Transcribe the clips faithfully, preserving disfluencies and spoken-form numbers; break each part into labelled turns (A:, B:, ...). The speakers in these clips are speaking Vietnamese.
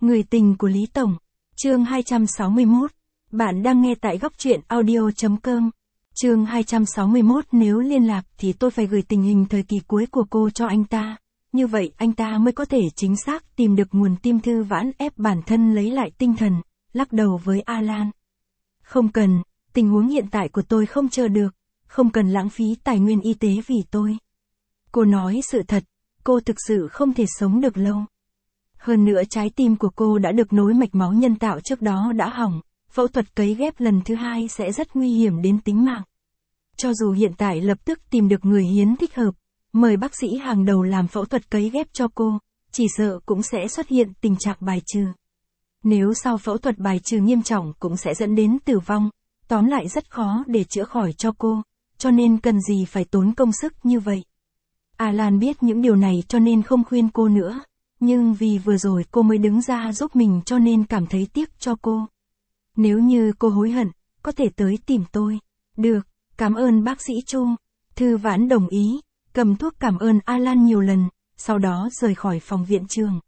A: Người tình của Lý Tổng. Chương hai trăm sáu mươi mốt. Bạn đang nghe tại góc truyện audio chấm com. Chương hai trăm sáu mươi mốt. Nếu liên lạc thì tôi phải gửi tình hình thời kỳ cuối của cô cho anh ta. Như vậy anh ta mới có thể chính xác tìm được nguồn tim. Thư Vãn ép bản thân lấy lại tinh thần, lắc đầu với Alan. Không cần, tình huống hiện tại của tôi không chờ được, không cần lãng phí tài nguyên y tế vì tôi. Cô nói sự thật, cô thực sự không thể sống được lâu. Hơn nữa trái tim của cô đã được nối mạch máu nhân tạo trước đó đã hỏng, phẫu thuật cấy ghép lần thứ hai sẽ rất nguy hiểm đến tính mạng. Cho dù hiện tại lập tức tìm được người hiến thích hợp, mời bác sĩ hàng đầu làm phẫu thuật cấy ghép cho cô, chỉ sợ cũng sẽ xuất hiện tình trạng bài trừ. Nếu sau phẫu thuật bài trừ nghiêm trọng cũng sẽ dẫn đến tử vong, tóm lại rất khó để chữa khỏi cho cô, cho nên cần gì phải tốn công sức như vậy. Alan biết những điều này cho nên không khuyên cô nữa, nhưng vì vừa rồi cô mới đứng ra giúp mình cho nên cảm thấy tiếc cho cô. Nếu như cô hối hận, có thể tới tìm tôi. Được, cảm ơn bác sĩ Chu. Thư Vãn đồng ý, cầm thuốc cảm ơn Alan nhiều lần, sau đó rời khỏi phòng viện trường.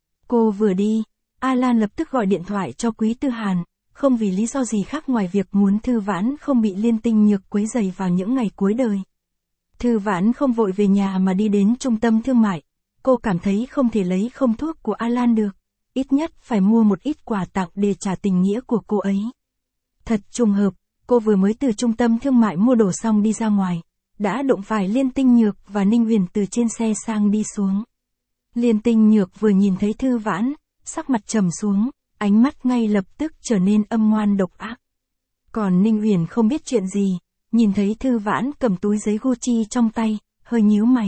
A: Cô vừa đi, Alan lập tức gọi điện thoại cho Quý Tư Hàn, không vì lý do gì khác ngoài việc muốn Thư Vãn không bị Liên Tinh Nhược quấy rầy vào những ngày cuối đời. Thư Vãn không vội về nhà mà đi đến trung tâm thương mại. Cô cảm thấy không thể lấy không thuốc của Alan được, ít nhất phải mua một ít quà tặng để trả tình nghĩa của cô ấy. Thật trùng hợp, cô vừa mới từ trung tâm thương mại mua đồ xong đi ra ngoài, đã đụng phải Liên Tinh Nhược và Ninh Huyền từ trên xe sang đi xuống. Liên Tinh Nhược vừa nhìn thấy Thư Vãn, sắc mặt trầm xuống, ánh mắt ngay lập tức trở nên âm ngoan độc ác. Còn Ninh Huyền không biết chuyện gì, nhìn thấy Thư Vãn cầm túi giấy Gucci trong tay, hơi nhíu mày.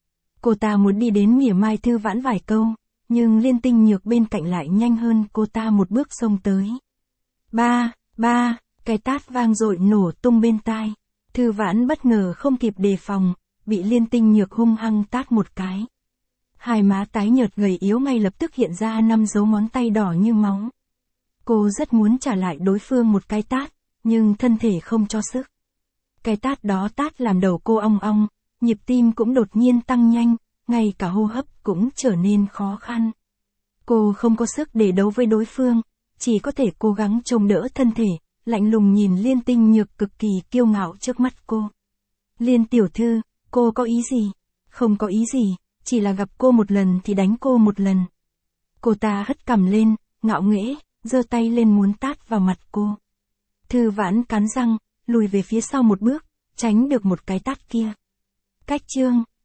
A: Cô ta muốn đi đến mỉa mai Thư Vãn vài câu, nhưng Liên Tinh Nhược bên cạnh lại nhanh hơn cô ta một bước xông tới. Ba, ba, cái tát vang dội nổ tung bên tai. Thư Vãn bất ngờ không kịp đề phòng, bị Liên Tinh Nhược hung hăng tát một cái. Hai má tái nhợt gầy yếu ngay lập tức hiện ra năm dấu ngón tay đỏ như máu. Cô rất muốn trả lại đối phương một cái tát, nhưng thân thể không cho sức. Cái tát đó tát làm đầu cô ong ong, nhịp tim cũng đột nhiên tăng nhanh, ngay cả hô hấp cũng trở nên khó khăn. Cô không có sức để đấu với đối phương, chỉ có thể cố gắng chống đỡ thân thể, lạnh lùng nhìn Liên Tinh Nhược cực kỳ kiêu ngạo trước mắt cô. Liên tiểu thư, cô có ý gì? Không có ý gì, chỉ là gặp cô một lần thì đánh cô một lần. Cô ta hất cằm lên, ngạo nghễ, giơ tay lên muốn tát vào mặt cô. Thư Vãn cắn răng, lùi về phía sau một bước, tránh được một cái tát kia. Cách chương